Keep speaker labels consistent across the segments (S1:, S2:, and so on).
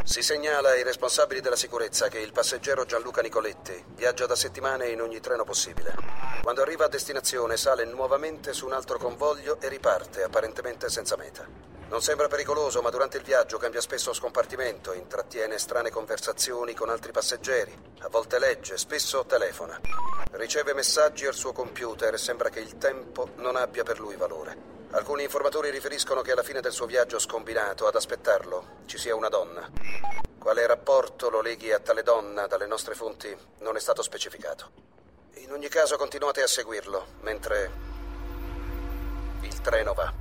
S1: Si segnala ai responsabili della sicurezza che il passeggero Gianluca Nicoletti viaggia da settimane in ogni treno possibile. Quando arriva a destinazione sale nuovamente su un altro convoglio e riparte, apparentemente senza meta. Non sembra pericoloso, ma durante il viaggio cambia spesso scompartimento, intrattiene strane conversazioni con altri passeggeri, a volte legge, spesso telefona. Riceve messaggi al suo computer e sembra che il tempo non abbia per lui valore. Alcuni informatori riferiscono che alla fine del suo viaggio scombinato, ad aspettarlo, ci sia una donna. Quale rapporto lo leghi a tale donna dalle nostre fonti non è stato specificato. In ogni caso continuate a seguirlo, mentre il treno va.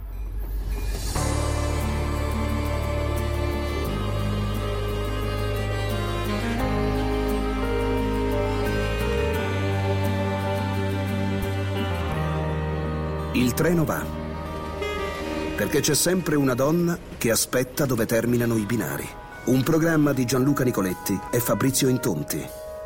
S2: Il treno va. Perché c'è sempre una donna che aspetta dove terminano i binari. Un programma di Gianluca Nicoletti e Fabrizio Intonti.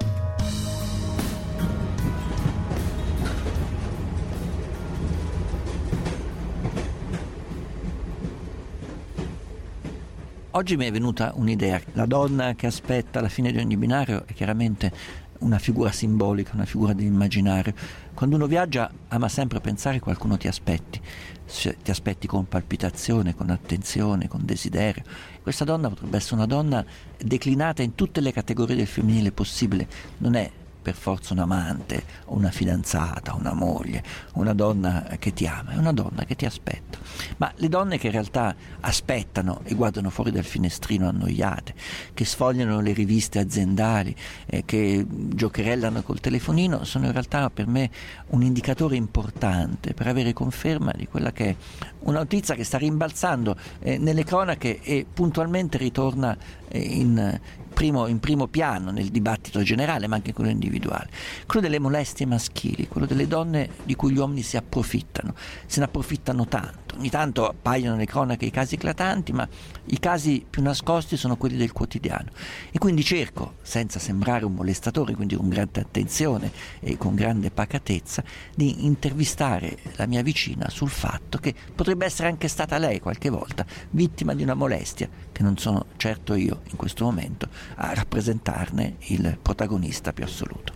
S3: Oggi mi è venuta un'idea. La donna che aspetta alla fine di ogni binario è chiaramente una figura simbolica, una figura dell'immaginario. Quando uno viaggia ama sempre pensare che qualcuno ti aspetti con palpitazione, con attenzione, con desiderio. Questa donna potrebbe essere una donna declinata in tutte le categorie del femminile possibile. Non è per forza un amante o una fidanzata, una moglie, una donna che ti ama, è una donna che ti aspetta. Ma le donne che in realtà aspettano e guardano fuori dal finestrino annoiate, che sfogliano le riviste aziendali, che giocherellano col telefonino, sono in realtà per me un indicatore importante per avere conferma di quella che è una notizia che sta rimbalzando nelle cronache e puntualmente ritorna in primo piano nel dibattito generale, ma anche quello individuale, quello delle molestie maschili, quello delle donne di cui gli uomini si approfittano, se ne approfittano tanto. Ogni tanto appaiono nelle cronache i casi eclatanti, ma i casi più nascosti sono quelli del quotidiano. E quindi cerco, senza sembrare un molestatore, quindi con grande attenzione e con grande pacatezza, di intervistare la mia vicina sul fatto che potrebbe essere anche stata lei qualche volta vittima di una molestia, che non sono certo io in questo momento a rappresentarne il protagonista più assoluto.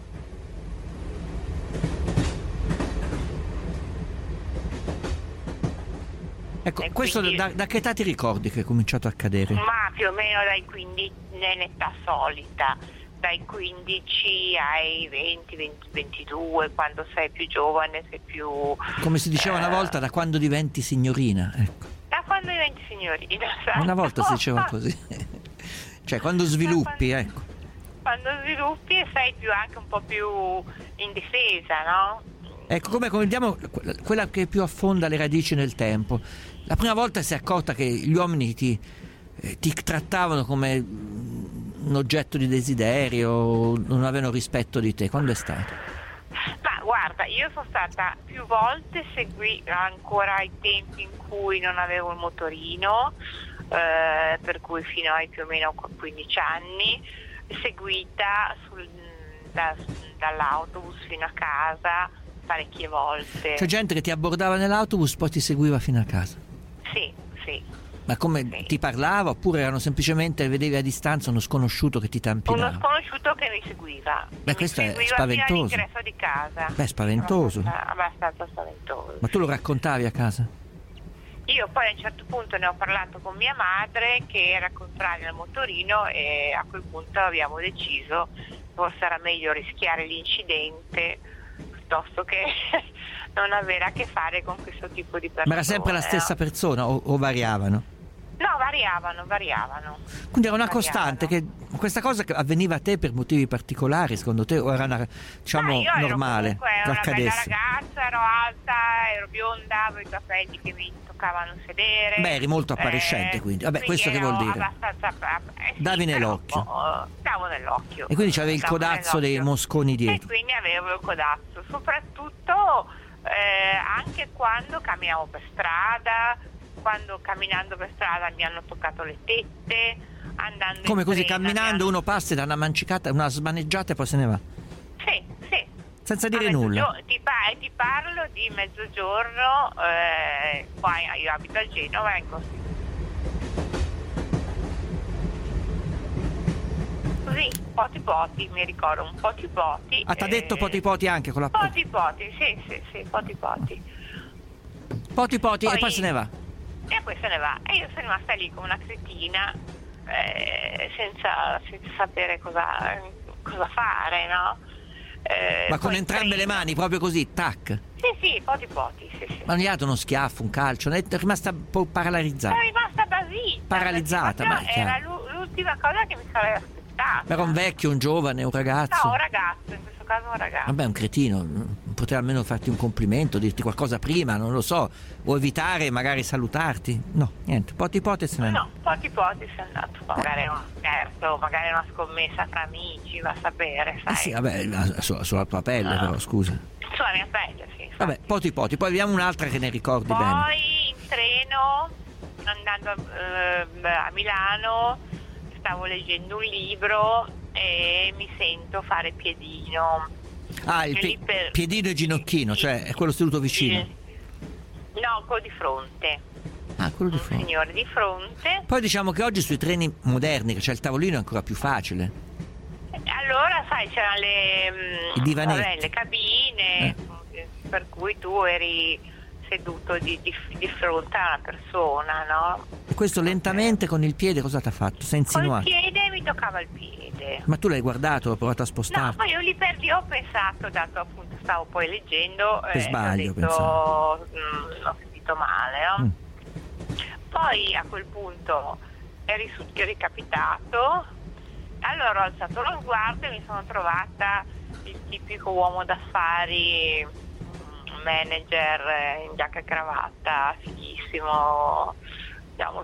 S3: Ecco, questo quindi, da che età ti ricordi che è cominciato a accadere?
S4: Ma più o meno dai 15, nell'età solita, dai 15 ai 20, 22, quando sei più giovane, sei più...
S3: Come si diceva una volta, da quando diventi signorina, ecco.
S4: Da quando diventi signorina, esatto.
S3: Una volta si diceva così. Cioè, quando sviluppi, ecco.
S4: Quando sviluppi e sei più anche un po' più indifesa, no?
S3: Ecco, come vediamo quella che più affonda le radici nel tempo. La prima volta si è accorta che gli uomini ti trattavano come un oggetto di desiderio, non avevano rispetto di te. Quando è stato?
S4: Ma guarda, io sono stata più volte ancora ai tempi in cui non avevo il motorino, per cui fino ai più o meno 15 anni, seguita dall'autobus fino a casa parecchie volte.
S3: C'è gente che ti abbordava nell'autobus, poi ti seguiva fino a casa?
S4: Sì.
S3: Ma come, sì. Ti parlava oppure erano semplicemente, vedevi a distanza uno sconosciuto che ti tampinava?
S4: Uno sconosciuto che mi seguiva.
S3: Questo è spaventoso.
S4: Fino all'ingresso di casa.
S3: Beh, spaventoso.
S4: Abbastanza spaventoso.
S3: Ma tu lo raccontavi a casa?
S4: Io poi a un certo punto ne ho parlato con mia madre, che era contraria al motorino, e a quel punto abbiamo deciso che forse era meglio rischiare l'incidente piuttosto che non avere a che fare con questo tipo di persone.
S3: Ma era sempre la stessa persona o variavano?
S4: No, variavano.
S3: Quindi era una costante, che questa cosa che avveniva a te per motivi particolari, secondo te, o era una, diciamo, normale?
S4: Ero una bella ragazza, ero alta, ero bionda, avevo i capelli che mi toccavano il sedere.
S3: Beh, eri molto appariscente, quindi. Vabbè, questo che vuol dire? Davi nell'occhio.
S4: Davo nell'occhio.
S3: E quindi c'avevi il codazzo dei mosconi dietro.
S4: E quindi avevo il codazzo, soprattutto anche quando camminavo per strada. Quando camminando per strada mi hanno toccato le tette, andando
S3: come
S4: in
S3: così
S4: treno,
S3: camminando uno passa e dà una mancicata, una smaneggiata e poi se ne va?
S4: Sì.
S3: Senza dire nulla?
S4: Ti parlo di mezzogiorno, qua io abito a Genova, Poti Poti, mi ricordo un Poti Poti.
S3: Ah, t'ha detto Poti Poti anche con la
S4: Poti Poti, sì, Poti Poti.
S3: Poti Poti e poi se ne va.
S4: E poi se ne va. E io sono rimasta lì come una cretina, senza sapere cosa fare, no?
S3: Ma con entrambe le mani, proprio così, tac.
S4: Sì, Poti Poti, sì.
S3: Ma non gli ha dato uno schiaffo, un calcio, è rimasta un po' paralizzata.
S4: Sono rimasta basita.
S3: Paralizzata, ma
S4: era l'ultima cosa che mi sarei aspettata.
S3: Era un vecchio, un giovane, un ragazzo?
S4: No, un ragazzo, in questo caso un ragazzo.
S3: Vabbè, un cretino, poteva almeno farti un complimento, dirti qualcosa prima, non lo so, o evitare magari salutarti. No, niente, Poti Poti se n'è andato.
S4: No, Poti Poti se n'è andato. Magari è uno scherzo, magari una scommessa tra amici, va a sapere, sai.
S3: Sì, vabbè, sulla tua pelle però, scusa.
S4: Sulla mia pelle, sì.
S3: Vabbè, Poti Poti, poi vediamo un'altra che ne ricordi bene.
S4: Poi in treno, andando a Milano, stavo leggendo un libro e mi sento fare piedino.
S3: Ah, piedino e ginocchino, cioè è quello seduto vicino.
S4: No, quello di fronte.
S3: Ah, quello di fronte.
S4: Un signore di fronte.
S3: Poi diciamo che oggi sui treni moderni, che c'è il tavolino, è ancora più facile.
S4: Allora, sai, c'erano
S3: I divanetti.
S4: le cabine, per cui tu eri seduto di fronte a una persona, no?
S3: E questo lentamente con il piede cosa ti ha fatto? Si è insinuato?
S4: Col piede mi toccava il piede.
S3: Ma tu l'hai guardato, hai provato a spostarti?
S4: No, io lì per lì ho pensato, dato appunto stavo poi leggendo,
S3: Per sbaglio,
S4: ho detto, ho sentito male, no? Poi a quel punto è ricapitato, allora ho alzato lo sguardo e mi sono trovata il tipico uomo d'affari, manager in giacca e cravatta, fighissimo, diciamo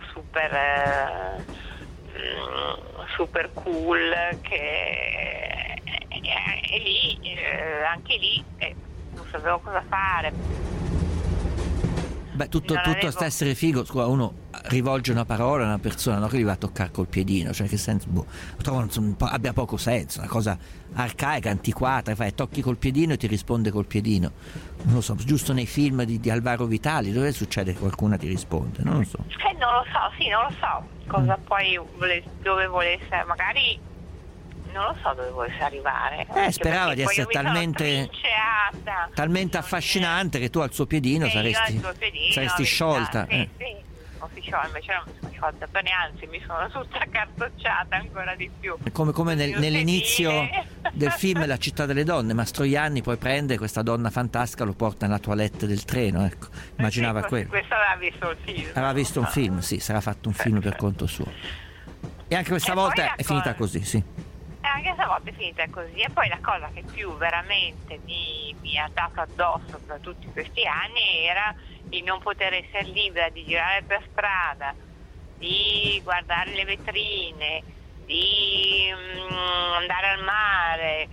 S4: super cool, che e lì anche lì non sapevo cosa fare.
S3: Beh, tutto sta essere figo, scusa, uno rivolge una parola a una persona, no, che gli va a toccare col piedino, cioè che senso, trovo abbia poco senso, una cosa arcaica, antiquata, fai tocchi col piedino e ti risponde col piedino, non lo so, giusto nei film di Alvaro Vitali, dove succede che qualcuno ti risponde, non lo so.
S4: Non lo so cosa poi dove volesse, magari non lo so dove volesse arrivare.
S3: Sperava di essere talmente affascinante che tu al suo piedino saresti sciolta.
S4: Sì, non si sciolta, invece non mi sono sciolta per niente, anzi mi sono tutta cartocciata ancora di più.
S3: Come nell'inizio del film La città delle donne, Mastroianni poi prende questa donna fantastica, lo porta nella toilette del treno, ecco, immaginava quello.
S4: Questo aveva visto il film.
S3: Aveva visto un film, sì, sarà fatto un film per conto suo. E anche questa volta è finita così, sì.
S4: Anche stavolta è finita così. E poi la cosa che più veramente mi ha dato addosso per tutti questi anni era di non poter essere libera di girare per strada, di guardare le vetrine, di andare al mare,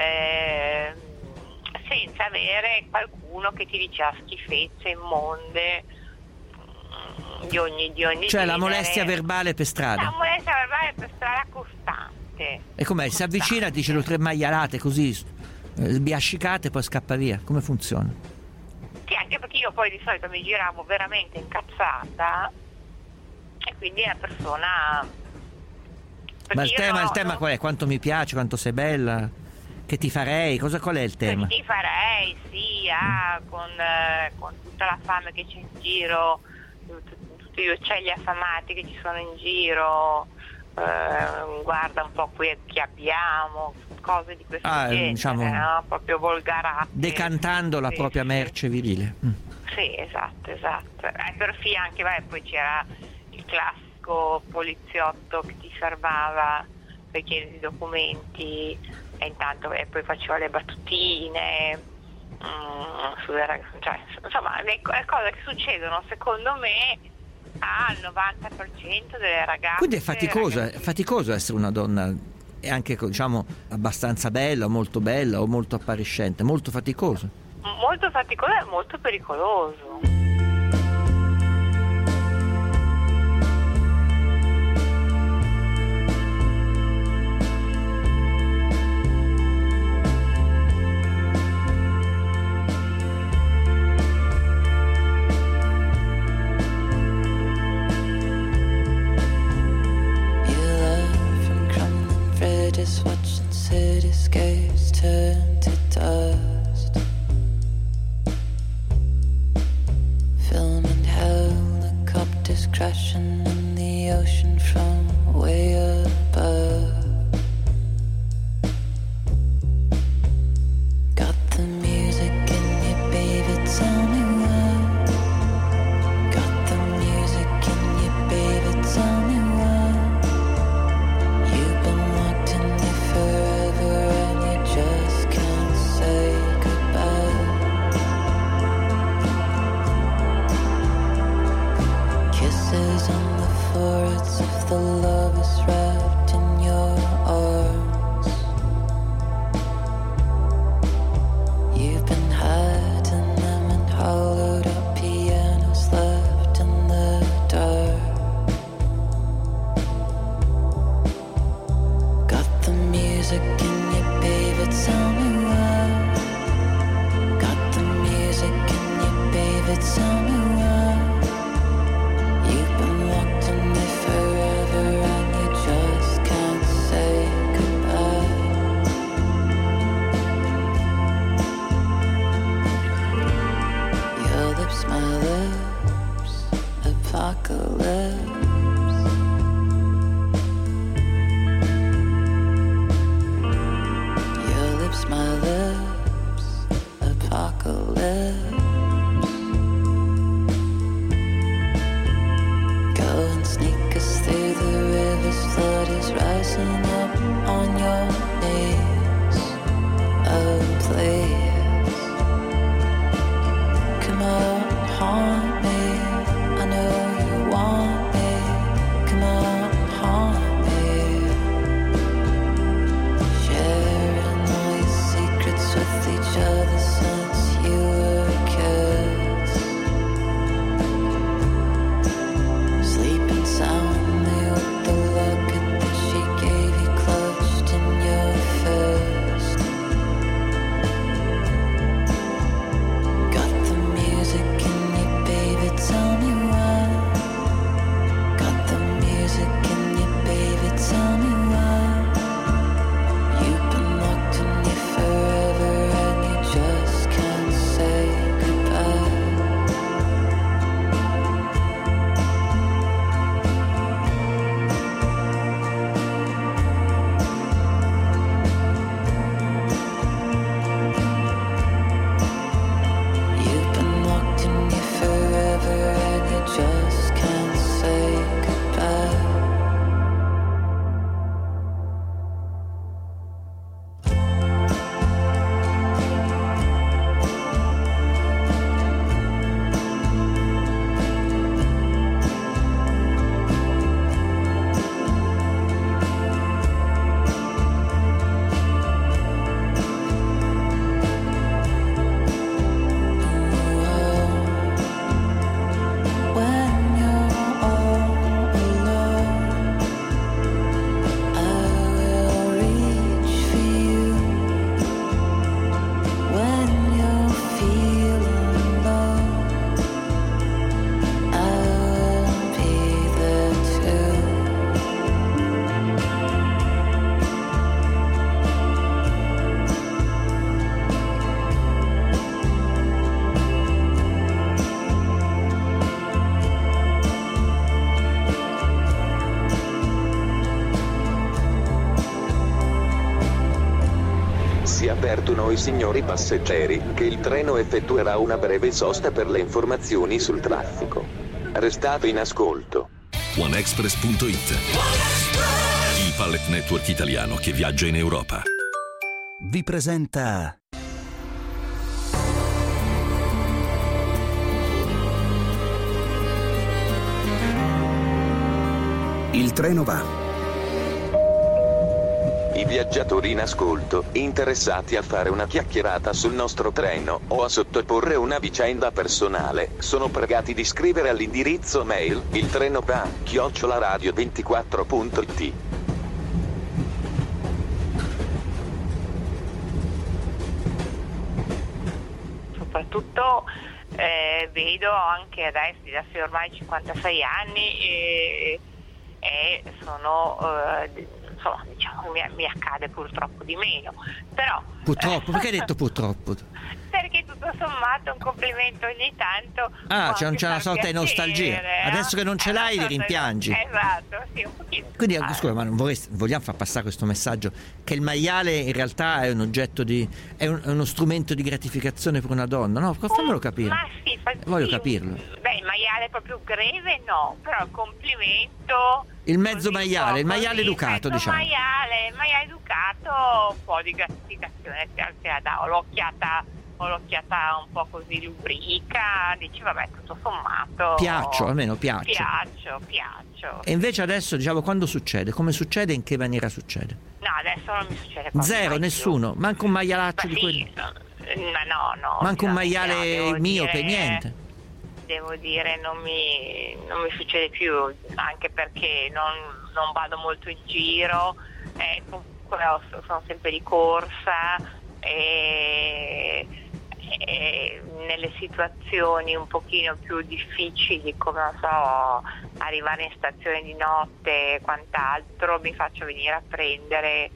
S4: senza avere qualcuno che ti diceva schifezze immonde di ogni
S3: cioè
S4: genere.
S3: la molestia verbale per strada.
S4: La molestia verbale per strada costante.
S3: E com'è? Si avvicina, dice le 3 maialate così sbiascicate e poi scappa via. Come funziona?
S4: Sì, anche perché io poi di solito mi giravo veramente incazzata e quindi la persona...
S3: Ma il tema qual è? Quanto mi piace, quanto sei bella, che ti farei, qual è il tema?
S4: Che ti farei, sì, con tutta la fame che c'è in giro, tutti gli uccelli affamati che ci sono in giro, guarda un po' qui chi abbiamo, cose di questo genere,
S3: diciamo,
S4: no? Proprio volgarate,
S3: decantando la propria merce virile.
S4: Sì, esatto. Perfino anche, poi c'era il classico poliziotto che ti fermava per chiedere i documenti e intanto poi faceva le battutine sulle ragazze, cioè, insomma le cose che succedono secondo me al 90% delle ragazze.
S3: Quindi è faticoso essere una donna, e anche, diciamo, abbastanza bella o molto appariscente, molto faticoso.
S4: Molto faticoso e molto pericoloso.
S5: Is what's the ocean from way above. Got the music in you, baby, tell me why. Got the music in you, baby, tell me why. You've been wanting me forever and you just can't say goodbye. Kisses on the foreheads of the lovers wrapped in your arms. You've been hiding them in hollowed out pianos left in the dark. Got the music in you, baby, tell me why. Got the music in you, baby, tell me why. You've been locked in me forever and you just can't say goodbye. Your lips, my lips, apocalypse. Your lips, my lips, apocalypse. Go and sneak us through the rivers, flood is rising up on your knees. Oh, please, come out and haunt me. I know you want me. Come out and haunt me. Sharing all your secrets with each other since you were kids. Sleeping soundly with the locket that she gave you clutched in your fist. Got the music in you, baby, tell me why. Got the music in you, baby, tell me why. You've been locked in you forever and you just can't say goodbye. You've been locked in you forever and you just can't say goodbye. When you're all alone, I will reach for you. When you're feeling low, I will be there too.
S6: Si avvertono i signori passeggeri che il treno effettuerà una breve sosta per le informazioni sul traffico. Restate in ascolto.
S7: OneExpress.it, il pallet network italiano che viaggia in Europa.
S2: Vi presenta Il treno va.
S6: I viaggiatori in ascolto, interessati a fare una chiacchierata sul nostro treno o a sottoporre una vicenda personale, sono pregati di scrivere all'indirizzo mail iltrenova@radio24.it.
S4: Soprattutto vedo anche adesso, da ormai 56 anni e sono insomma, diciamo, mi accade purtroppo di meno, però
S3: Purtroppo? Perché hai detto purtroppo?
S4: perché tutto sommato un complimento ogni tanto.
S3: C'è una sorta di nostalgia. Adesso che non ce l'hai li rimpiangi.
S4: Esatto, sì, un pochino.
S3: Quindi scusa, ma non vogliamo far passare questo messaggio che il maiale in realtà è un oggetto è uno strumento di gratificazione per una donna? No, fammelo capire.
S4: Ma sì,
S3: voglio capirlo.
S4: Beh, il maiale proprio greve no, però il complimento.
S3: Il mezzo maiale, il maiale educato, diciamo.
S4: Il maiale educato, un po' di gratificazione te la dà, o l'occhiata un po' così lubrica, dici vabbè, tutto sommato
S3: almeno piaccio. E invece adesso, diciamo, quando succede? Come succede? In che maniera succede?
S4: No, adesso non mi succede
S3: zero, nessuno, manco un maialaccio di quelli.
S4: No.
S3: Manco un maiale miope, niente.
S4: Devo dire, non mi succede più, anche perché non vado molto in giro, comunque sono sempre di corsa e nelle situazioni un pochino più difficili, come non so, arrivare in stazione di notte e quant'altro, mi faccio venire a prendere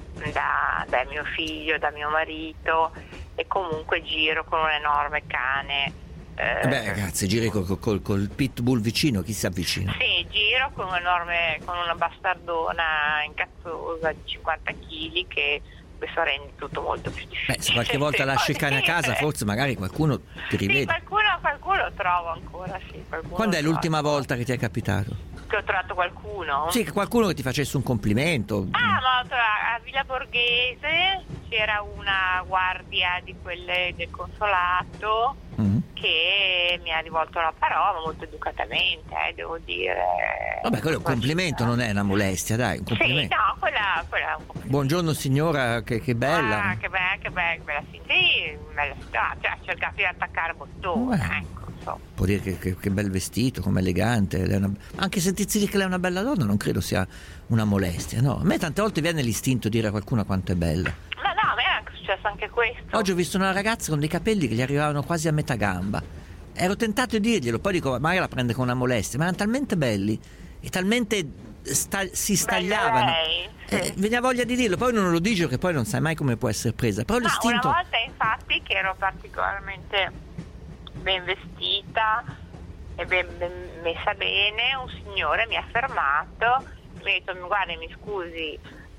S4: da mio figlio, da mio marito, e comunque giro con un enorme cane.
S3: Ragazzi, giri col pitbull vicino, chi si avvicina?
S4: Sì, giro con una bastardona incazzosa di 50 kg che questo rende tutto molto più difficile.
S3: Se qualche volta lasci il cane a casa, forse magari qualcuno ti rivede.
S4: Sì, qualcuno lo trovo ancora, sì.
S3: Quando è l'ultima volta che ti è capitato?
S4: Che ho trovato qualcuno?
S3: Sì, qualcuno che ti facesse un complimento.
S4: Ma a Villa Borghese c'era una guardia di quelle del consolato che mi ha rivolto la parola molto educatamente, devo dire.
S3: Vabbè, quello è un complimento, non è una molestia, dai, un complimento.
S4: Sì, no, quella è un complimento.
S3: Buongiorno signora, che bella.
S4: Che bella, sì, bella, cioè, ha cercato di attaccare bottone, ecco.
S3: Può dire che bel vestito, com'è elegante, anche sentirsi dire che lei è una bella donna non credo sia una molestia, no? A me tante volte viene l'istinto di dire a qualcuno quanto è bella.
S4: Ma no, a me è successo anche questo.
S3: Oggi ho visto una ragazza con dei capelli che gli arrivavano quasi a metà gamba, ero tentato di dirglielo, poi dico magari la prende con una molestia, ma erano talmente belli e talmente si stagliavano,
S4: sì.
S3: Veniva voglia di dirlo, poi non lo dici che poi non sai mai come può essere presa, però l'istinto.
S4: Una volta infatti che ero particolarmente ben vestita e ben messa bene, un signore mi ha fermato, mi ha detto guarda, mi scusi,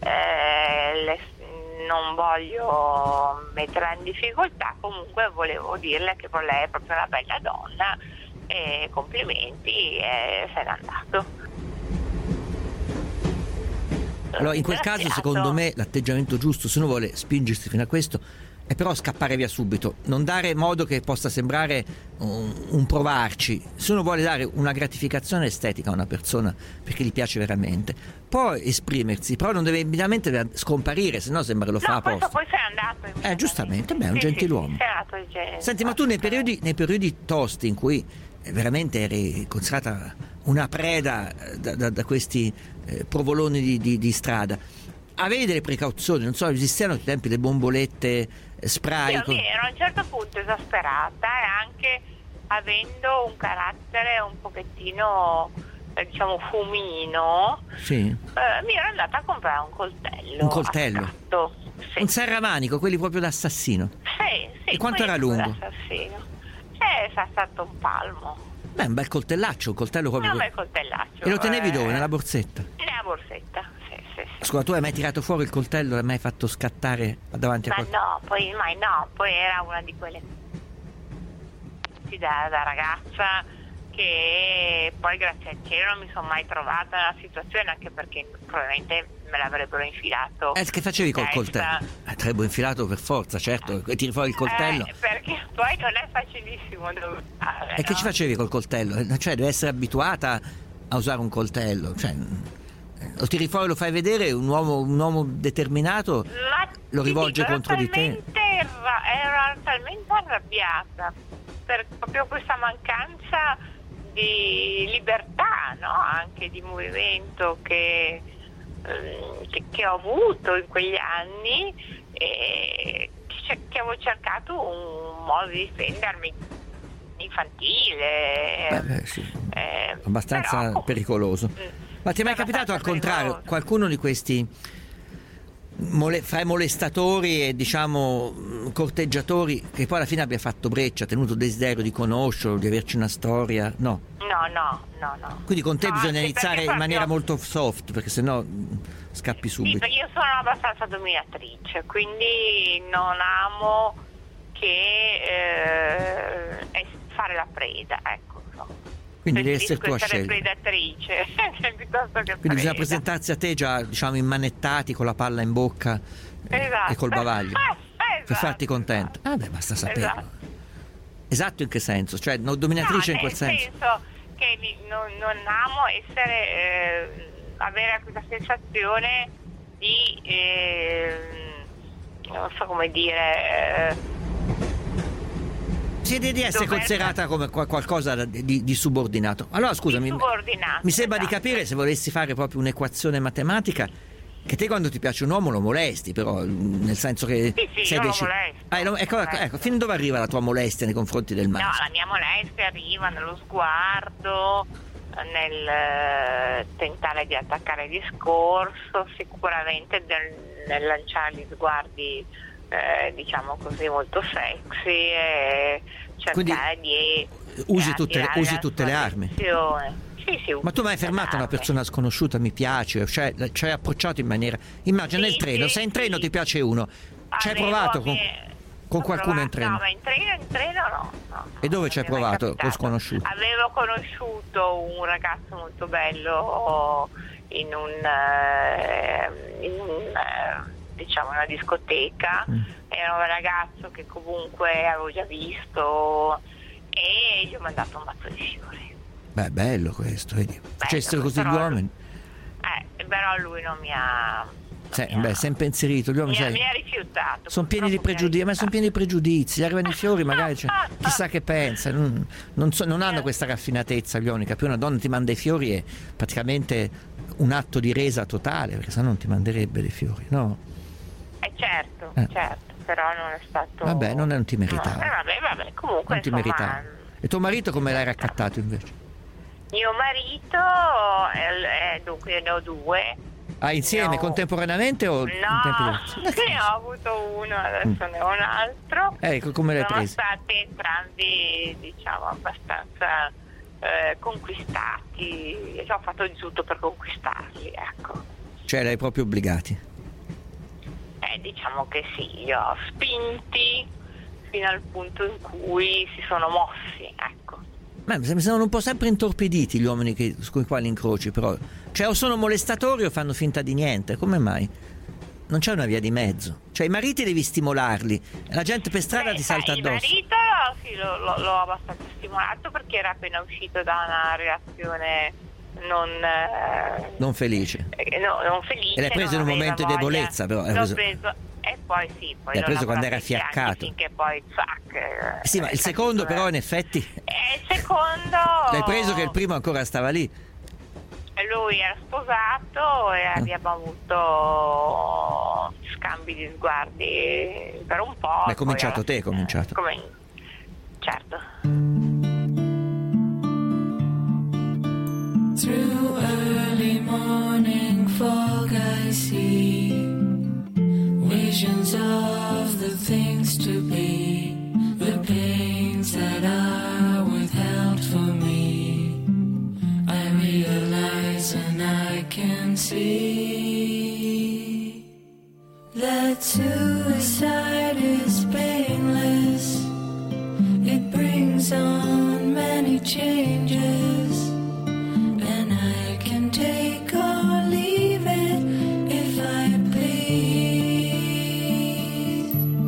S4: non voglio metterla in difficoltà, comunque volevo dirle che per lei è proprio una bella donna e complimenti, e se n'è andato.
S3: Allora in quel caso secondo me l'atteggiamento giusto, se uno vuole spingersi fino a questo, è però scappare via subito, non dare modo che possa sembrare un provarci. Se uno vuole dare una gratificazione estetica a una persona perché gli piace veramente, può esprimersi, però non deve immediatamente scomparire, se no sembra che lo fa apposta.
S4: Poi sei andato
S3: giustamente, è un gentiluomo. Senti, ma tu nei periodi tosti in cui veramente eri considerata una preda da questi provoloni di strada, avevi delle precauzioni? Non so, esistevano ai tempi le bombolette spray?
S4: Io ero a un certo punto esasperata e anche avendo un carattere un pochettino diciamo fumino,
S3: sì.
S4: Mi ero andata a comprare un coltello.
S3: Un coltello?
S4: Sì.
S3: Un serramanico, quelli proprio da assassino?
S4: Sì.
S3: E quanto era lungo?
S4: Assassino. È stato un palmo.
S3: Beh, un bel coltellaccio, un coltello proprio.
S4: Un bel coltellaccio.
S3: E lo tenevi dove? Nella borsetta?
S4: Nella borsetta, sì.
S3: Scusa, tu hai mai tirato fuori il coltello? L'hai mai fatto scattare davanti a qualcuno?
S4: No, poi era una di quelle da ragazza che poi grazie al cielo non mi sono mai trovata nella situazione, anche perché probabilmente me l'avrebbero infilato.
S3: Che facevi col coltello? T'avrebbero infilato per forza, certo, tiri fuori il coltello.
S4: Perché poi non è facilissimo dove fare,
S3: E che ci facevi col coltello? Cioè, devi essere abituata a usare un coltello, cioè lo tiri fuori, lo fai vedere, un uomo determinato lo rivolge contro di te.
S4: Ero talmente arrabbiata per proprio questa mancanza di libertà, no? Anche di movimento che ho avuto in quegli anni, e che avevo cercato un modo di difendermi infantile.
S3: Sì. Abbastanza
S4: però,
S3: pericoloso. Ma ti è mai capitato al contrario qualcuno di questi fra i molestatori e diciamo corteggiatori, che poi alla fine abbia fatto breccia, tenuto desiderio di conoscerlo, di averci una storia? No.
S4: No.
S3: Quindi con te bisogna
S4: anzi,
S3: iniziare
S4: perché
S3: in maniera molto soft, perché sennò scappi
S4: Sì,
S3: subito.
S4: perché io sono abbastanza dominatrice, quindi non amo fare la preda, ecco.
S3: Quindi devi essere tu a
S4: essere
S3: scegliere.
S4: predatrice piuttosto che
S3: Quindi bisogna
S4: preda.
S3: presentarsi a te già, diciamo, immanettati con la palla in bocca
S4: Esatto.
S3: e col bavaglio per
S4: Esatto.
S3: farti contento. Ah beh, basta saperlo. Esatto, in che senso? Cioè, no, dominatrice in quel senso.
S4: Nel senso che non amo avere questa sensazione di non so come dire,
S3: Sì, di essere considerata come qualcosa di subordinato. Allora scusami, mi sembra di capire, se volessi fare proprio un'equazione matematica, che te quando ti piace un uomo lo molesti, però nel senso che
S4: Sì, io lo molesto.
S3: Ecco, fin dove arriva la tua molestia nei confronti del maschio?
S4: No, la mia molestia arriva nello sguardo, nel tentare di attaccare il discorso, sicuramente nel lanciare gli sguardi diciamo così molto sexy e cercare di
S3: usi tutte le armi.
S4: Sì,
S3: Ma tu mai hai fermato una persona sconosciuta, mi piace, cioè ci hai approcciato in maniera, immagina nel treno, sei in treno, ti piace uno, ci hai provato con qualcuno in treno?
S4: No, ma in treno no.
S3: E dove ci hai provato con sconosciuto?
S4: Avevo conosciuto un ragazzo molto bello in diciamo una discoteca, era un ragazzo che comunque avevo già visto e gli ho mandato un mazzo di fiori.
S3: Beh, bello questo, vedi. Facessero così gli
S4: però
S3: uomini.
S4: Però lui non mi ha...
S3: sei impensierito, gli uomini
S4: mi ha rifiutato.
S3: sono pieni di pregiudizi, ma sono pieni di pregiudizi, gli arrivano i fiori, magari chissà che pensa, non hanno questa raffinatezza gli uomini, più una donna ti manda i fiori è praticamente un atto di resa totale, perché sennò non ti manderebbe dei fiori, no?
S4: Certo, però non è stato...
S3: Vabbè, non ti meritava.
S4: Vabbè, comunque
S3: non ti meritava. E tuo marito come l'hai raccattato invece?
S4: Mio marito, dunque io ne ho due.
S3: Insieme, contemporaneamente o in tempi diversi?
S4: Ne ho avuto uno, adesso ne ho un altro.
S3: Ecco, come l'hai preso?
S4: Sono stati entrambi, diciamo, abbastanza conquistati. Ho fatto di tutto per conquistarli, ecco.
S3: Cioè, l'hai proprio obbligati?
S4: Diciamo che sì, li ho spinti fino al punto in cui si sono mossi, ecco.
S3: Ma mi sembrano un po' sempre intorpiditi gli uomini con i quali incroci, però. Cioè, o sono molestatori o fanno finta di niente. Come mai? Non c'è una via di mezzo. Cioè, i mariti devi stimolarli. La gente per strada ti salta addosso.
S4: Il marito sì, l'ho abbastanza stimolato perché era appena uscito da una relazione non felice. Non felice.
S3: E l'hai preso in un momento di debolezza, però.
S4: L'ho preso e poi
S3: l'hai preso quando era fiaccato.
S4: Finché poi zac.
S3: Sì, ma il secondo però in effetti.
S4: Il secondo.
S3: L'hai preso che il primo ancora stava lì.
S4: Lui era sposato e abbiamo avuto scambi di sguardi per un po'.
S3: Hai cominciato te, hai cominciato.
S4: Certo.
S5: Through early morning fog I see visions of the things to be, the pains that are withheld for me. I realize and I can see that suicide is painless. It brings on many changes, and I can take or leave it if I please.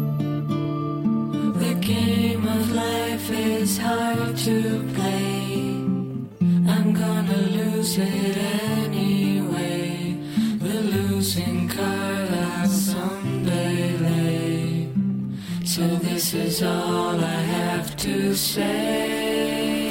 S5: The game of life is hard to play. I'm gonna lose it anyway. The losing card I'll someday lay. So this is all I have to say.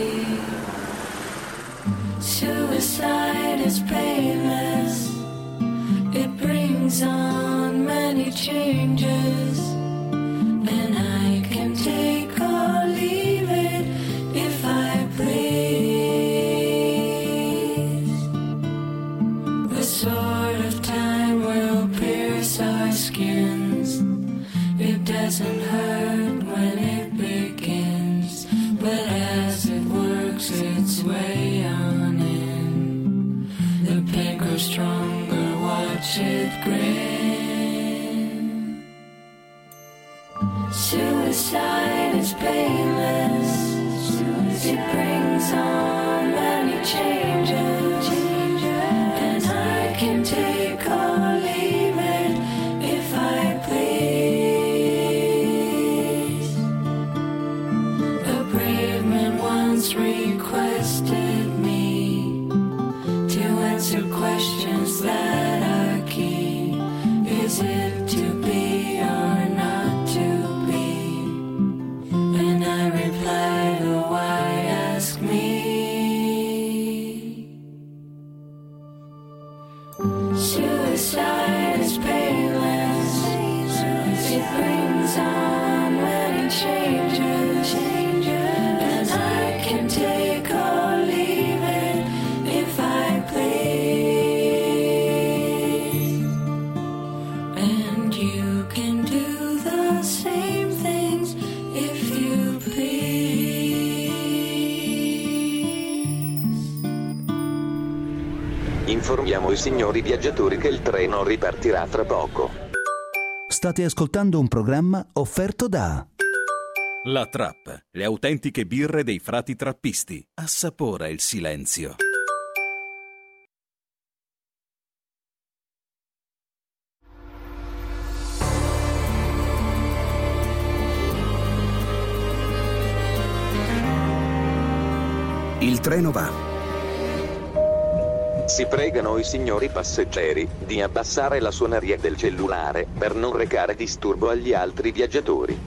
S5: Suicide is painless. It brings on many changes, and I can take or leave it if I please. The sword of time will pierce skins. It doesn't hurt when it begins, but as it works its way on in, the pain grows stronger, watch it grin. Suicide is painless, it brings on many changes, and I can take or leave it if I please. A brave man once requested me to answer questions that are key. Is it to be or not to be? And I replied, oh, why ask me? Suicide is painless, it brings on many changes, and I can take or leave it if I please. And you can do the same things if you please.
S6: Informiamo i signori viaggiatori che il treno ripartirà tra poco.
S8: State ascoltando un programma offerto da
S9: La Trap, le autentiche birre dei frati trappisti. Assapora il silenzio.
S2: Il treno va.
S6: Si pregano i signori passeggeri di abbassare la suoneria del cellulare per non recare disturbo agli altri viaggiatori.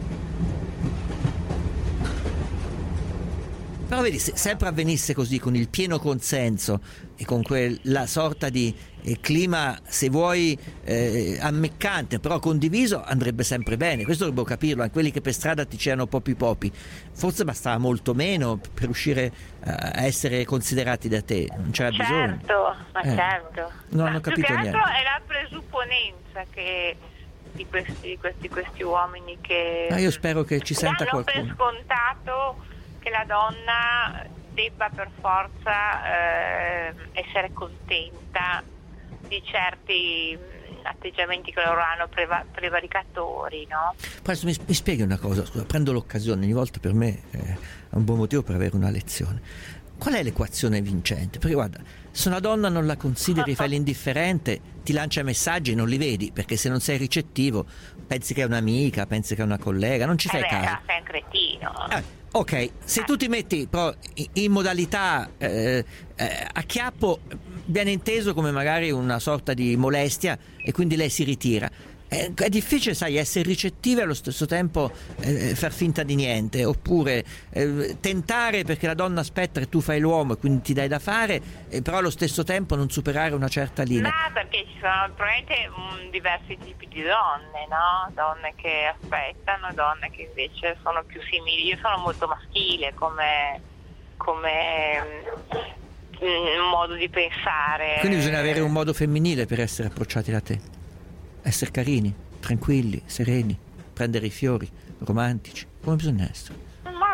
S3: Però vedi, se sempre avvenisse così, con il pieno consenso e con quella sorta di clima, se vuoi, ammeccante, però condiviso, andrebbe sempre bene. Questo dobbiamo capirlo, anche quelli che per strada ti c'erano popi. Forse bastava molto meno per riuscire a essere considerati da te, non c'era bisogno.
S4: Certo.
S3: Non hanno capito niente.
S4: Più che altro è la presupponenza che di questi uomini che
S3: io spero che ci senta
S4: danno
S3: qualcuno.
S4: per scontato che la donna debba per forza essere contenta di certi atteggiamenti che loro hanno prevaricatori, no?
S3: Adesso mi spieghi una cosa, scusa, prendo l'occasione, ogni volta per me è un buon motivo per avere una lezione. Qual è l'equazione vincente? Perché guarda, se una donna non la consideri, fai l'indifferente, ti lancia messaggi e non li vedi, perché se non sei ricettivo pensi che è un'amica, pensi che è una collega, non ci fai caso.
S4: Sei un cretino.
S3: Ok, se tu ti metti però in modalità a chiappo, viene inteso come magari una sorta di molestia e quindi lei si ritira. È difficile, sai, essere ricettivi e allo stesso tempo far finta di niente, oppure tentare perché la donna aspetta che tu fai l'uomo e quindi ti dai da fare, però allo stesso tempo non superare una certa linea.
S4: No, perché ci sono probabilmente diversi tipi di donne, no? Donne che aspettano, donne che invece sono più simili. Io sono molto maschile come modo di pensare.
S3: Quindi bisogna avere un modo femminile per essere approcciati da te. Essere carini, tranquilli, sereni, prendere i fiori, romantici. Come bisogna essere?
S4: Ma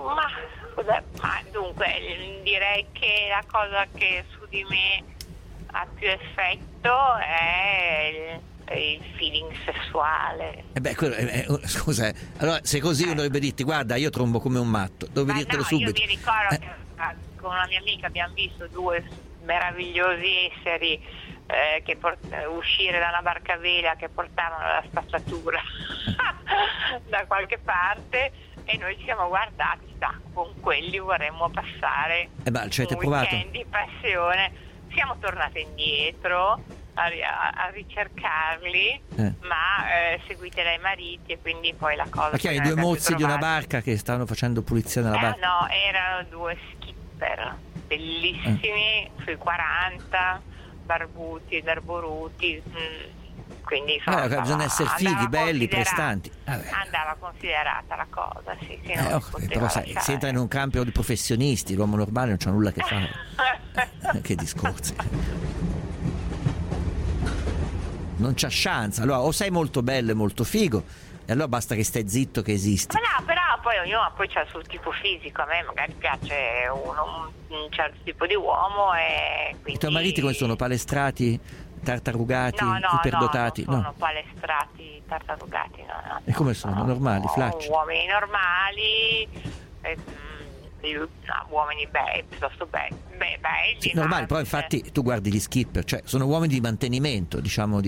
S4: dunque direi che la cosa che su di me ha più effetto è il feeling sessuale.
S3: Scusa, allora se così uno dovrebbe dirti guarda, io trombo come un matto, dovevi dirtelo subito.
S4: Io mi ricordo che con una mia amica abbiamo visto due meravigliosi esseri che uscire da una barca a vela che portavano la spazzatura da qualche parte, e noi ci siamo guardati, con quelli vorremmo passare un weekend di passione. Siamo tornate indietro a ricercarli, ma seguite dai mariti, e quindi poi la cosa.
S3: Ma chi hai, due mozzi di una barca che stavano facendo pulizia nella barca?
S4: No, erano due skipper bellissimi, sui 40, barbuti ed arboruti, quindi
S3: bisogna essere fighi, belli, prestanti.
S4: Andava considerata la cosa, sì,
S3: però sai, si entra in un campo di professionisti, l'uomo normale non c'ha nulla a che fare. Che discorsi. non c'ha chance. Allora o sei molto bello e molto figo, e allora basta che stai zitto, che esisti.
S4: Ma no, però poi ognuno poi c'ha il suo tipo fisico. A me magari piace un certo tipo di uomo, e quindi...
S3: I tuoi mariti come sono? Palestrati, tartarugati,
S4: no,
S3: iperdotati?
S4: No, non sono palestrati, tartarugati, no.
S3: E come sono? Normali, flacci?
S4: Uomini normali, uomini piuttosto belli.
S3: Sì, normali, però infatti tu guardi gli skipper, cioè sono uomini di mantenimento, diciamo,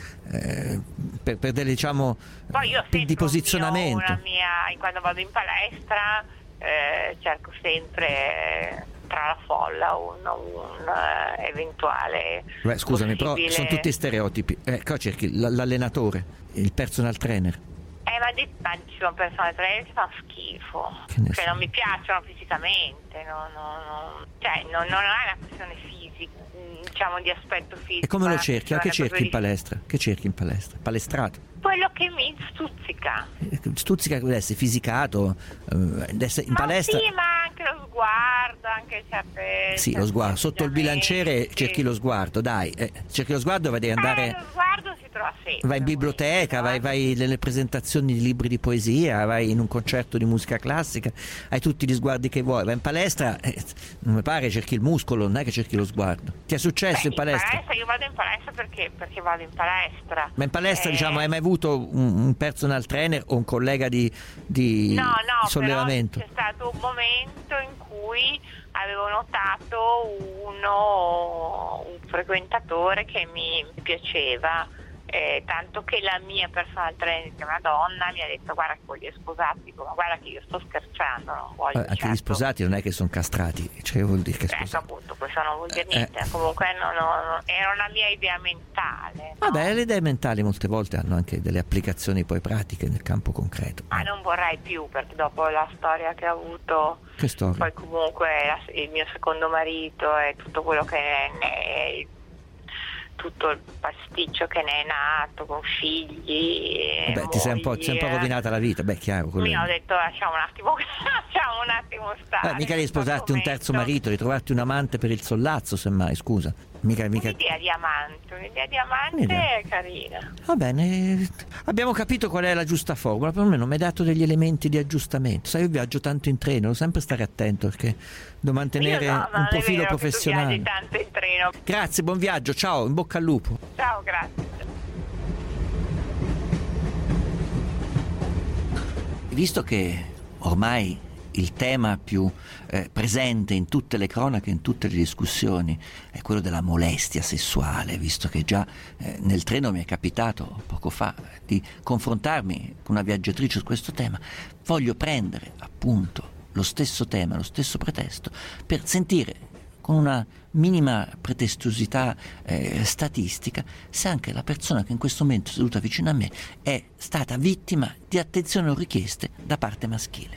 S3: per delle, diciamo,
S4: poi io
S3: di posizionamento.
S4: Quando vado in palestra cerco sempre tra la folla un eventuale...
S3: Beh, scusami,
S4: possibile...
S3: però sono tutti stereotipi. Qua cerchi l'allenatore, il personal trainer.
S4: Ma ci sono personal trainer che fanno schifo, che non mi piacciono fisicamente, cioè non è una questione fisica, diciamo, di aspetto fisico.
S3: E come lo cerchi? Che cerchi in palestra? Che cerchi in palestra? Palestrato?
S4: Quello che mi stuzzica.
S3: Stuzzica deve essere fisicato, deve essere in palestra.
S4: Sì, ma anche lo sguardo, anche certe...
S3: Sì, lo sguardo. Sotto il bilanciere cerchi lo sguardo, dai. Cerchi lo sguardo, vai ad andare...
S4: Lo sguardo si trova sempre.
S3: Vai in biblioteca, vai nelle presentazioni di libri di poesia, vai in un concerto di musica classica, hai tutti gli sguardi che vuoi. Vai in palestra, non mi pare cerchi il muscolo, non è che cerchi lo sguardo. Ti è successo in palestra?
S4: Io vado in palestra perché vado in palestra.
S3: Ma in palestra, diciamo, hai mai avuto un personal trainer o un collega di sollevamento?
S4: Però c'è stato un momento in cui avevo notato un frequentatore che mi piaceva, tanto che la mia personal trainer, che è una donna, mi ha detto: guarda che voglio sposarti. Dico: ma guarda che io sto scherzando, non voglio.
S3: Anche
S4: certo.
S3: Gli sposati non è che sono castrati, cioè vuol dire che sposati.
S4: Appunto, questo non vuol dire niente. Comunque era una mia idea mentale.
S3: Vabbè, le idee mentali molte volte hanno anche delle applicazioni poi pratiche nel campo concreto.
S4: Ma non vorrei più, perché dopo la storia che ho avuto,
S3: che storia?
S4: Poi comunque il mio secondo marito e tutto quello che è tutto il pasticcio che ne è nato, con figli,
S3: beh, ti sei un po' rovinata la vita, beh, chiaro.
S4: Mi ho detto lasciamo un attimo stare.
S3: Mica devi sposarti un terzo marito, ritrovarti un amante per il sollazzo, semmai, scusa. Mica...
S4: Un'idea diamante è carina.
S3: Va bene, abbiamo capito qual è la giusta formula, per me non mi hai dato degli elementi di aggiustamento. Sai, io viaggio tanto in treno, devo sempre stare attento perché devo mantenere un profilo professionale.
S4: Tu viaggi tanto in treno.
S3: Grazie, buon viaggio, ciao, in bocca al lupo.
S4: Ciao, grazie.
S3: Visto che ormai il tema più presente in tutte le cronache, in tutte le discussioni, è quello della molestia sessuale, visto che già nel treno mi è capitato poco fa di confrontarmi con una viaggiatrice su questo tema, voglio prendere appunto lo stesso tema, lo stesso pretesto, per sentire con una minima pretestuosità statistica se anche la persona che in questo momento è seduta vicino a me è stata vittima di attenzioni non richieste da parte maschile.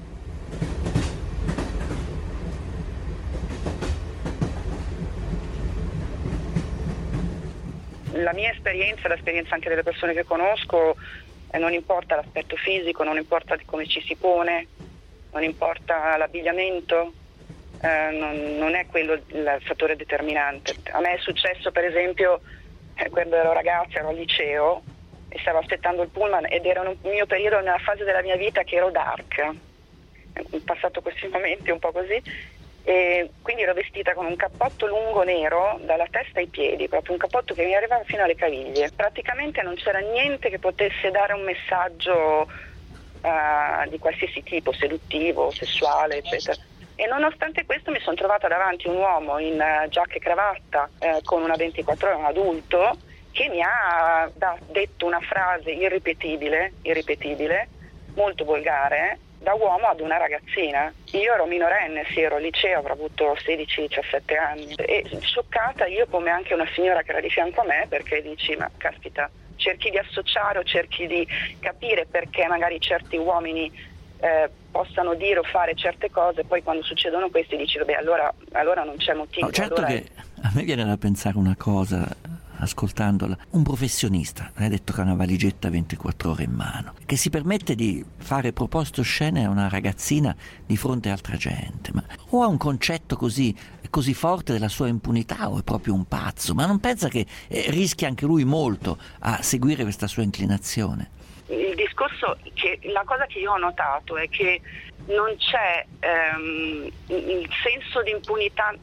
S10: La mia esperienza, l'esperienza anche delle persone che conosco, non importa l'aspetto fisico, non importa di come ci si pone, non importa l'abbigliamento, non è quello il fattore determinante. A me è successo, per esempio, quando ero ragazza, ero al liceo e stavo aspettando il pullman ed era un mio periodo nella fase della mia vita che ero dark. Ho passato questi momenti un po' così, e quindi ero vestita con un cappotto lungo nero dalla testa ai piedi, proprio un cappotto che mi arrivava fino alle caviglie. Praticamente non c'era niente che potesse dare un messaggio di qualsiasi tipo, seduttivo, sessuale, eccetera. E nonostante questo mi sono trovata davanti un uomo in giacca e cravatta con una 24 ore, un adulto, che mi ha detto una frase irripetibile, molto volgare, da uomo ad una ragazzina. Io ero minorenne, sì, ero al liceo, avrò avuto 16-17 anni, e scioccata io come anche una signora che era di fianco a me, perché dici, ma caspita, cerchi di associare o cerchi di capire perché magari certi uomini possano dire o fare certe cose, poi quando succedono questi dici, vabbè, allora non c'è motivo.
S3: No, certo,
S10: allora...
S3: che a me viene da pensare una cosa, ascoltandola, un professionista, hai detto che ha una valigetta 24 ore in mano, che si permette di fare proposito scene a una ragazzina di fronte a altra gente, ma o ha un concetto così forte della sua impunità o è proprio un pazzo, ma non pensa che rischia anche lui molto a seguire questa sua inclinazione?
S10: Il discorso, la cosa che io ho notato è che non c'è il senso di impunità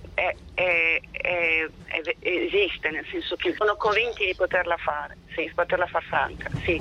S10: esiste, nel senso che sono convinti di poterla fare, sì, poterla far franca, sì.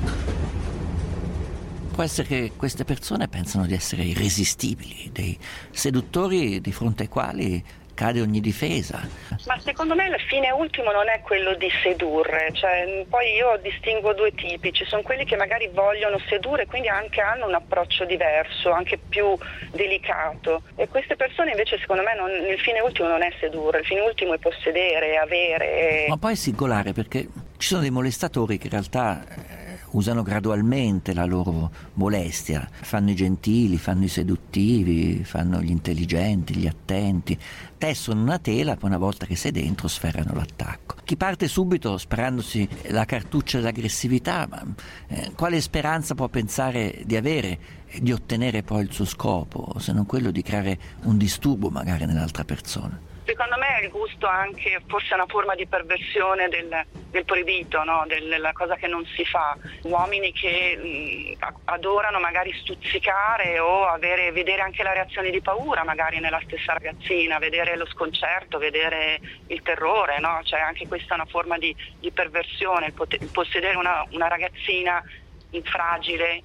S3: Può essere che queste persone pensano di essere irresistibili, dei seduttori di fronte ai quali cade ogni difesa.
S10: Ma secondo me il fine ultimo non è quello di sedurre, cioè poi io distingo due tipi, ci sono quelli che magari vogliono sedurre, quindi anche hanno un approccio diverso, anche più delicato, e queste persone invece secondo me il fine ultimo non è sedurre, il fine ultimo è possedere, avere.
S3: Ma poi è singolare perché ci sono dei molestatori che in realtà usano gradualmente la loro molestia, fanno i gentili, fanno i seduttivi, fanno gli intelligenti, gli attenti, tessono una tela, poi una volta che sei dentro sferrano l'attacco. Chi parte subito sparandosi la cartuccia dell'aggressività, quale speranza può pensare di avere, di ottenere poi il suo scopo, se non quello di creare un disturbo magari nell'altra persona?
S10: Secondo me è il gusto anche, forse una forma di perversione del proibito, no? Della cosa che non si fa. Uomini che adorano magari stuzzicare o vedere anche la reazione di paura magari nella stessa ragazzina, vedere lo sconcerto, vedere il terrore, no? Cioè anche questa è una forma di perversione, il possedere una ragazzina fragile,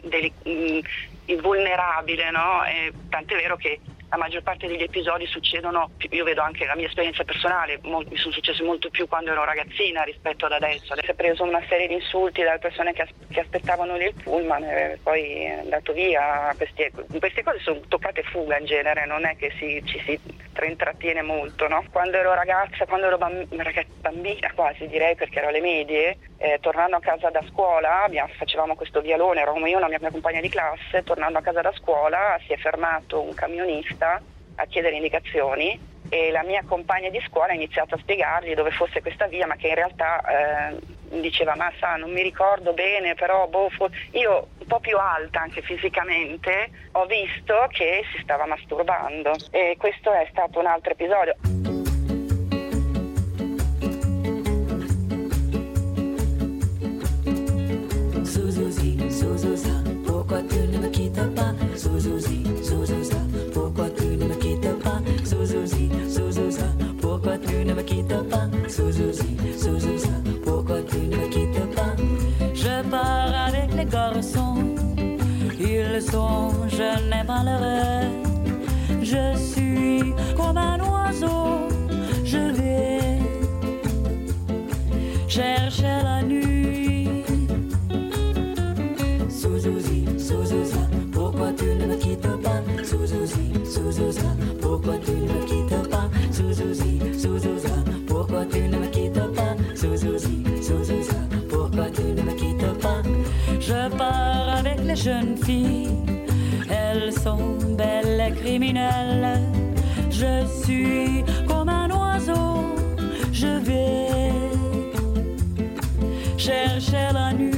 S10: vulnerabile, no? E tant'è vero che la maggior parte degli episodi succedono, io vedo anche la mia esperienza personale, mi sono successi molto più quando ero ragazzina rispetto ad adesso. Si è preso una serie di insulti dalle persone che aspettavano lì il pullman e poi è andato via. Queste cose sono toccate fuga in genere, non è che ci si intrattiene molto, no? Quando ero ragazza, bambina quasi direi, perché ero alle medie, tornando a casa da scuola, facevamo questo vialone, eravamo io e una mia compagna di classe, tornando a casa da scuola si è fermato un camionista a chiedere indicazioni e la mia compagna di scuola ha iniziato a spiegargli dove fosse questa via, ma che in realtà diceva ma non mi ricordo bene, però io un po' più alta anche fisicamente ho visto che si stava masturbando, e questo è stato un altro episodio.
S5: Zouzouza, pourquoi tu ne me quittes pas? Zouzouzi, Zouzouza, pourquoi tu ne me quittes pas? Zouzouzi, Zouzouza, pourquoi tu ne me quittes pas? Zouzouzi, Zouzouza, pourquoi tu ne me quittes pas? Je pars avec les garçons, ils sont jeunes et malheureux. Je suis comme un oiseau, je vais chercher la nuit. Zouzouzi, Zouzouza, pourquoi tu ne me quittes pas? Zouzouzi, Zouzouza, pourquoi tu ne me quittes pas? Zouzouzi, Zouzouza, pourquoi tu ne me quittes pas? Zouzouzi, Zouzouza, pourquoi tu ne me quittes pas? Je pars avec les jeunes filles, elles sont belles et criminelles. Je suis comme un oiseau, je vais chercher la nuit.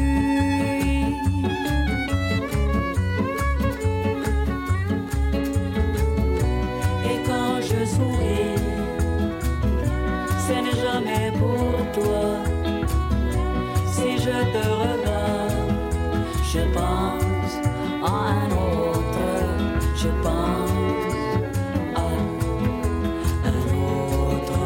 S5: Je souris, ce n'est jamais pour toi. Si je te regarde, je pense à un autre, je pense à un autre.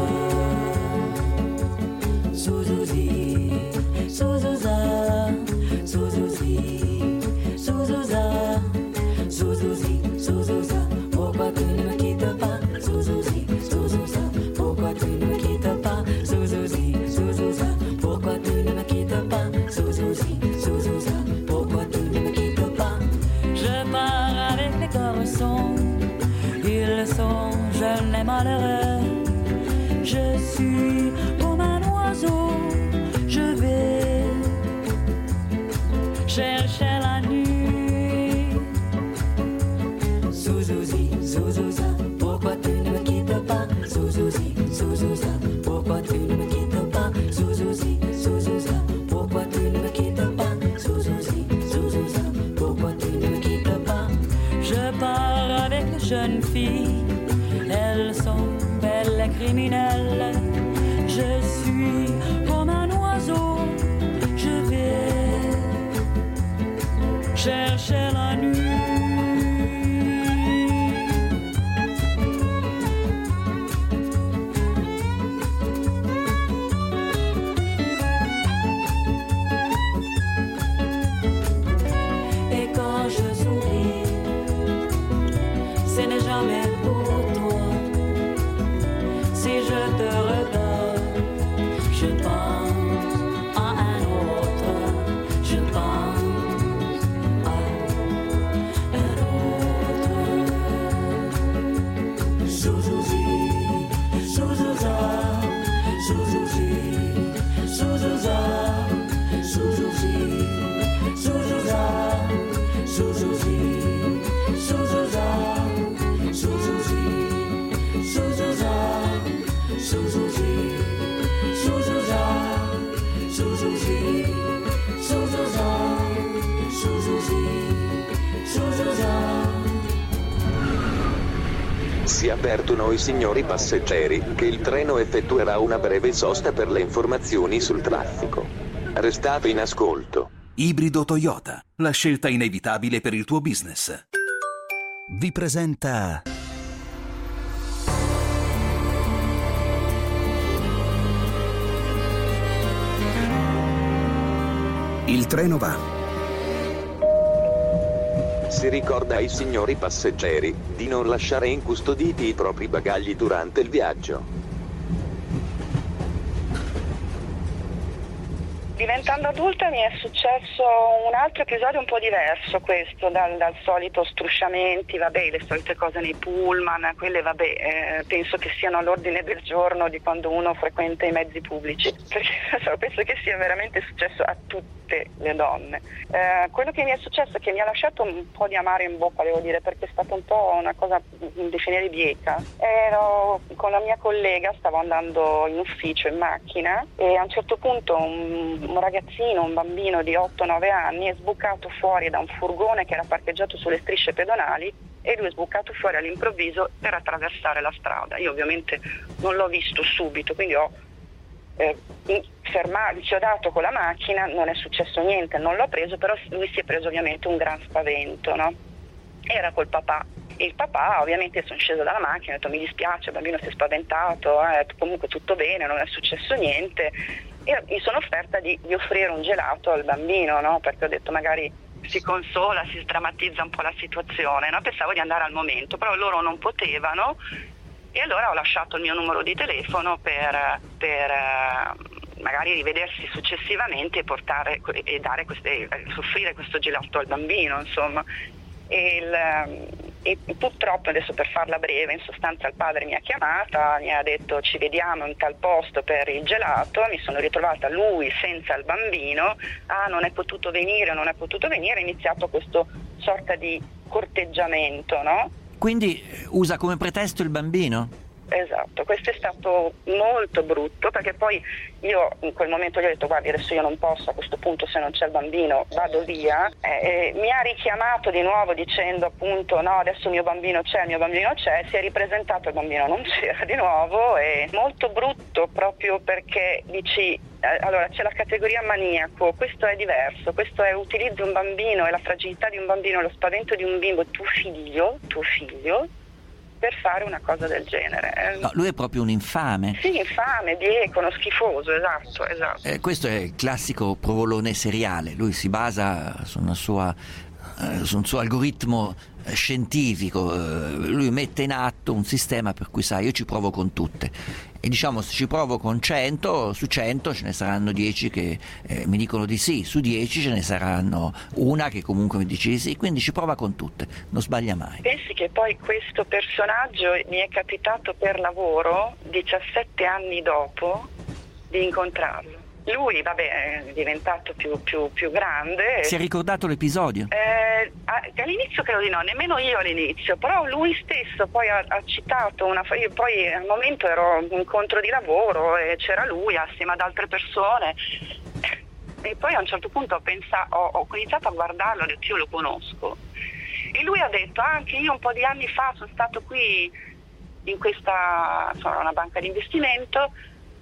S5: Zouzouzi, Zouzouza, Zouzouzi, Zouzouza, Zouzouzi, Zouzouza, pourquoi tu ne me quittes pas? Zouzouzi, Zouzouza, pourquoi tu ne me quittes pas? Zouzouzi, Zouzouza, pourquoi tu ne me quittes pas? Zouzouzi, Zouzouza, pourquoi tu ne me quittes pas? Je pars avec les garçons, ils sont jeunes et malheureux. Je suis comme un oiseau, nuit, comme un oiseau, je vais chercher la nuit. Et quand je souris, ce n'est jamais pour toi. Si je te regarde, je pense à un autre, je pense à un autre. Suzuzi, Suzuza, Suzuzi, Suzuza, Suzuzi, Suzuza, Suzuzi, Suzuza, Suzuzi, Suzuza, Suzuzi, Suzuza, Suzuzi, Suzuza, Suzuzi, Suzuza.
S6: Si avvertono i signori passeggeri che il treno effettuerà una breve sosta per le informazioni sul traffico. Restate in ascolto.
S9: Ibrido Toyota, la scelta inevitabile per il tuo business.
S8: Vi presenta
S2: Il treno va.
S6: Si ricorda ai signori passeggeri di non lasciare incustoditi i propri bagagli durante il viaggio.
S10: Diventando adulta mi è successo un altro episodio un po' diverso, questo, dal solito strusciamenti, vabbè, le solite cose nei pullman, quelle vabbè, penso che siano all'ordine del giorno di quando uno frequenta i mezzi pubblici, perché penso che sia veramente successo a tutte le donne. Quello che mi è successo è che mi ha lasciato un po' di amaro in bocca, devo dire, perché è stata un po' una cosa definire bieca. Ero con la mia collega, stavo andando in ufficio in macchina e a un certo punto un ragazzino, un bambino di 8-9 anni è sbucato fuori da un furgone che era parcheggiato sulle strisce pedonali e lui è sbucato fuori all'improvviso per attraversare la strada. Io ovviamente non l'ho visto subito, quindi ho chiodato con la macchina, non è successo niente, non l'ho preso, però lui si è preso ovviamente un gran spavento, no? Era col papà. Il papà, ovviamente, sono sceso dalla macchina, ho detto mi dispiace, il bambino si è spaventato, comunque tutto bene, non è successo niente. E mi sono offerta di offrire un gelato al bambino, no? Perché ho detto magari si consola, si sdrammatizza un po' la situazione, no? Pensavo di andare al momento, però loro non potevano e allora ho lasciato il mio numero di telefono per magari rivedersi successivamente e offrire questo gelato al bambino, insomma. E purtroppo, adesso per farla breve, in sostanza il padre mi ha chiamata, mi ha detto ci vediamo in tal posto per il gelato, mi sono ritrovata lui senza il bambino, non è potuto venire, è iniziato questo sorta di corteggiamento, no?
S3: Quindi usa come pretesto il bambino?
S10: Esatto, questo è stato molto brutto perché poi io in quel momento gli ho detto guardi adesso io non posso, a questo punto se non c'è il bambino vado via, mi ha richiamato di nuovo dicendo appunto no adesso il mio bambino c'è, si è ripresentato, il bambino non c'era di nuovo, è molto brutto proprio perché dici allora c'è la categoria maniaco, questo è diverso, questo è utilizzo un bambino e la fragilità di un bambino, lo spavento di un bimbo, tuo figlio per fare una cosa del genere.
S3: No, lui è proprio un infame.
S10: Sì, infame, bieco, uno schifoso, esatto.
S3: Questo è il classico provolone seriale, lui si basa su un suo algoritmo scientifico, lui mette in atto un sistema per cui io ci provo con tutte e diciamo se ci provo con 100, su 100 ce ne saranno 10 che mi dicono di sì, su 10 ce ne saranno una che comunque mi dice di sì, quindi ci prova con tutte, non sbaglia mai.
S10: Pensi che poi questo personaggio mi è capitato per lavoro 17 anni dopo di incontrarlo. Lui, vabbè, è diventato più grande.
S3: Si è ricordato l'episodio?
S10: All'inizio credo di no, nemmeno io all'inizio, però lui stesso poi ha citato io poi al momento ero in un incontro di lavoro e c'era lui assieme ad altre persone e poi a un certo punto ho iniziato a guardarlo, ho detto io lo conosco e lui ha detto anche io un po' di anni fa sono stato qui in questa una banca di investimento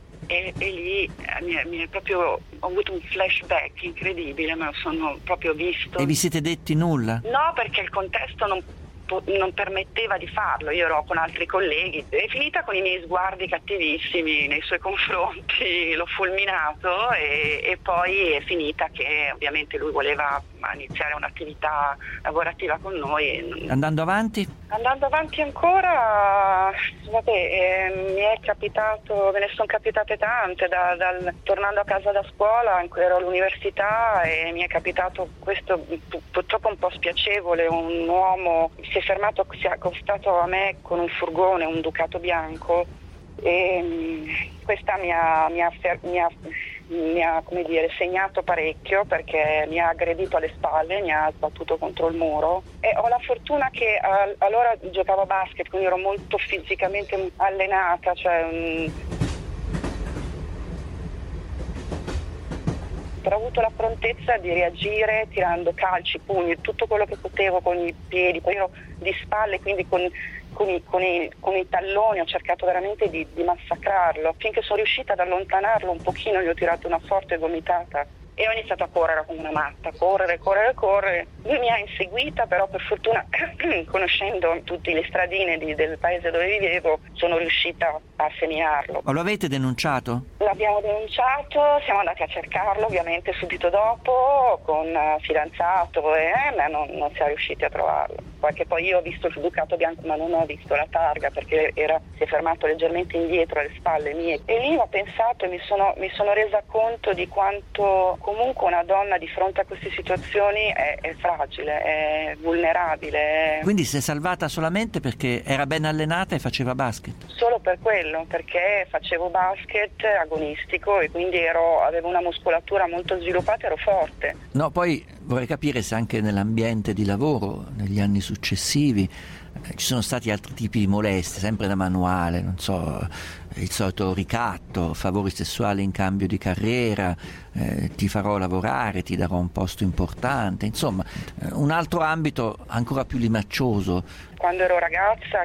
S10: e lì mi è proprio, ho avuto un flashback incredibile, me lo sono proprio visto.
S3: E vi siete detti nulla?
S10: No, perché il contesto non permetteva di farlo, io ero con altri colleghi, è finita con i miei sguardi cattivissimi nei suoi confronti, l'ho fulminato e poi è finita che ovviamente lui voleva iniziare un'attività lavorativa con noi.
S3: Andando avanti?
S10: Andando avanti ancora, mi è capitato, me ne sono capitate tante, tornando a casa da scuola, ero all'università e mi è capitato questo purtroppo un po' spiacevole, un uomo si è fermato, si è accostato a me con un furgone, un Ducato bianco, e questa mi ha come dire, segnato parecchio, perché mi ha aggredito alle spalle, mi ha sbattuto contro il muro e ho la fortuna che allora giocavo a basket, quindi ero molto fisicamente allenata, ho avuto la prontezza di reagire tirando calci, pugni, tutto quello che potevo con i piedi, poi ero di spalle, quindi con i talloni ho cercato veramente di massacrarlo, finché sono riuscita ad allontanarlo un pochino, gli ho tirato una forte gomitata e ho iniziato a correre come una matta, correre. Lui mi ha inseguita, però per fortuna, conoscendo tutte le stradine del paese dove vivevo, sono riuscita a seminarlo.
S3: Ma lo avete denunciato?
S10: L'abbiamo denunciato, siamo andati a cercarlo ovviamente subito dopo con fidanzato ma non si è riusciti a trovarlo. Perché poi io ho visto il Ducato bianco ma non ho visto la targa, perché si è fermato leggermente indietro alle spalle mie, e lì ho pensato e mi sono resa conto di quanto comunque una donna di fronte a queste situazioni è fragile, è vulnerabile.
S3: Quindi si è salvata solamente perché era ben allenata e faceva basket?
S10: Solo per quello, perché facevo basket agonistico e quindi avevo una muscolatura molto sviluppata, ero forte.
S3: No, poi vorrei capire se anche nell'ambiente di lavoro, negli anni successivi, ci sono stati altri tipi di molestie, sempre da manuale, non so, il solito ricatto, favori sessuali in cambio di carriera, ti farò lavorare, ti darò un posto importante, insomma, un altro ambito ancora più limaccioso.
S10: Quando ero ragazza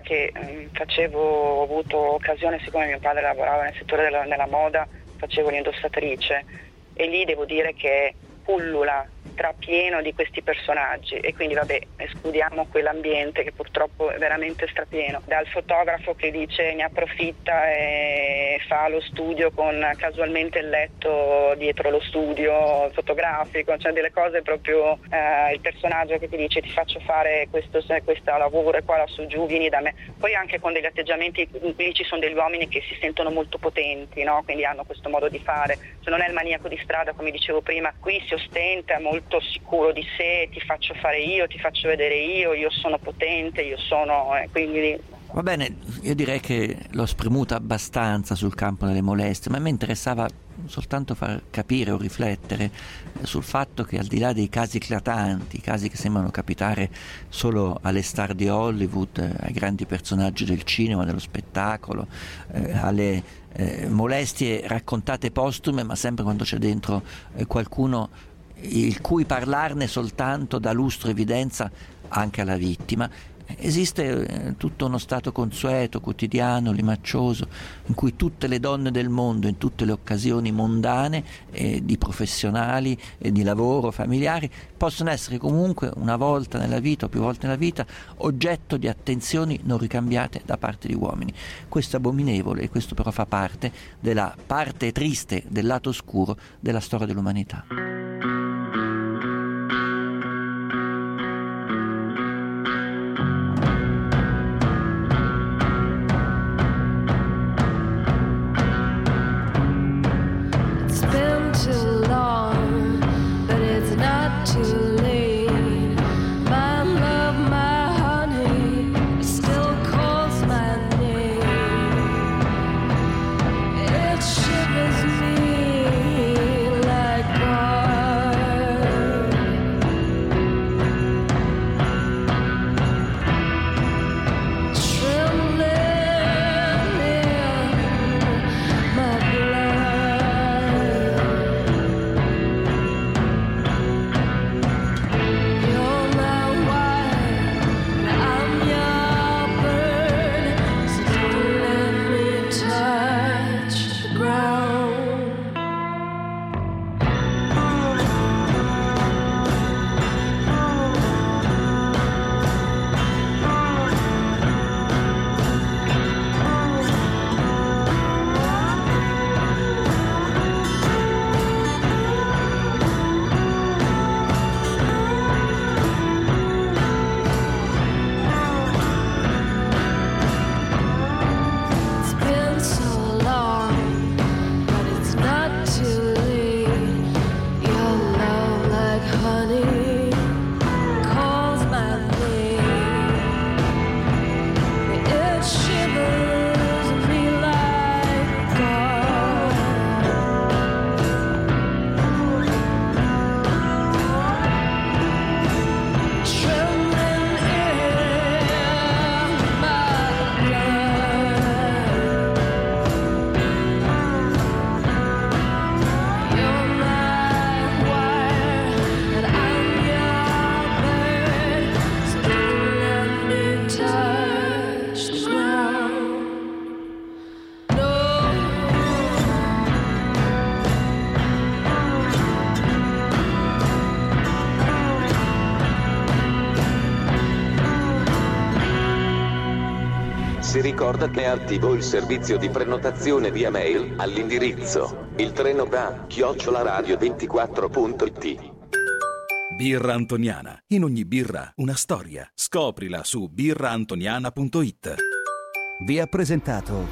S10: ho avuto occasione, siccome mio padre lavorava nel settore della moda, facevo l'indossatrice e lì devo dire che pullula strapieno di questi personaggi, e quindi escludiamo quell'ambiente che purtroppo è veramente strapieno, dal fotografo che dice ne approfitta e fa lo studio con casualmente il letto dietro lo studio fotografico, cioè delle cose proprio, il personaggio che ti dice ti faccio fare questo lavoro e qua lassù giù vieni da me, poi anche con degli atteggiamenti in cui ci sono degli uomini che si sentono molto potenti, no? Quindi hanno questo modo di fare, cioè non è il maniaco di strada come dicevo prima, qui si ostenta, molto sicuro di sé, ti faccio fare io, ti faccio vedere io sono potente, quindi...
S3: Va bene, io direi che l'ho spremuta abbastanza sul campo delle molestie, ma a me interessava soltanto far capire o riflettere sul fatto che al di là dei casi eclatanti, casi che sembrano capitare solo alle star di Hollywood, ai grandi personaggi del cinema, dello spettacolo, alle molestie raccontate postume, ma sempre quando c'è dentro qualcuno il cui parlarne soltanto dà lustro e evidenza anche alla vittima, esiste tutto uno stato consueto, quotidiano, limaccioso, in cui tutte le donne del mondo, in tutte le occasioni mondane, di professionali, di lavoro, familiari, possono essere comunque una volta nella vita o più volte nella vita oggetto di attenzioni non ricambiate da parte di uomini. Questo è abominevole, e questo però fa parte della parte triste, del lato oscuro della storia dell'umanità.
S5: Like
S6: ricorda che è attivo il servizio di prenotazione via mail all'indirizzo iltrenova@radio24.it.
S9: Birra Antoniana. In ogni birra una storia. Scoprila su birraantoniana.it.
S8: Vi ha presentato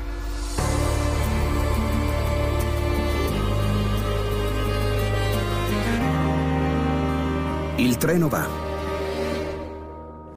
S2: Il treno va.